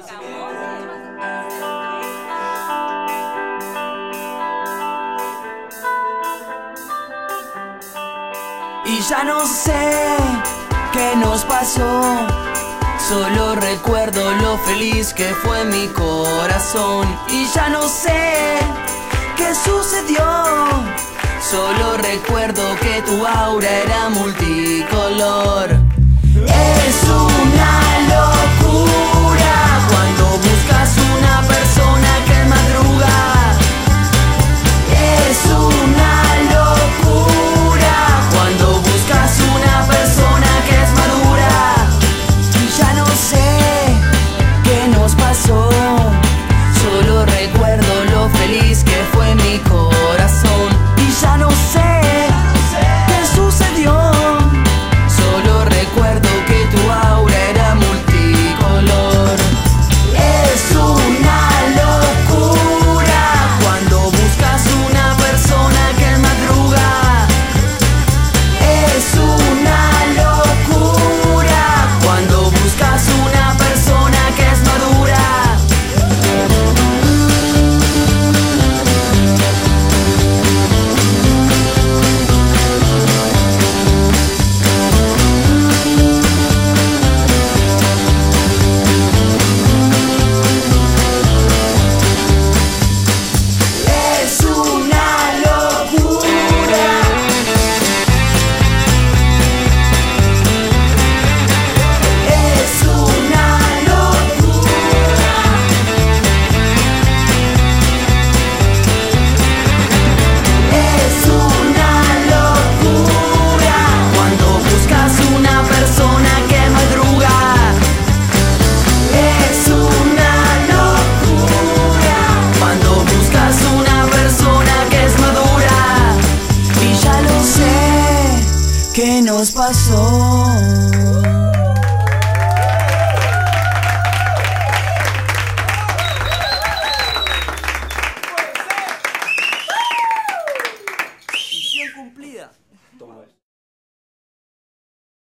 Y ya no sé qué nos pasó, solo recuerdo lo feliz que fue mi corazón. Y ya no sé qué sucedió, solo recuerdo que tu aura era multicolor. Es una locura cuando buscas una persona que madruga. Es una locura cuando buscas una persona que es madura. Y ya no sé qué nos pasó, solo recuerdo lo feliz que fue mi corazón. Y ya no sé qué sucedió, solo recuerdo que tu aura era multicolor. Es una locura cuando buscas una persona que madruga. Es una locura cuando buscas una persona que es madura. Es una locura. Es una locura. Es una locura cuando buscas una persona que madruga. Es una locura cuando buscas una persona que es madura. Y ya lo sé, ¿qué nos pasó?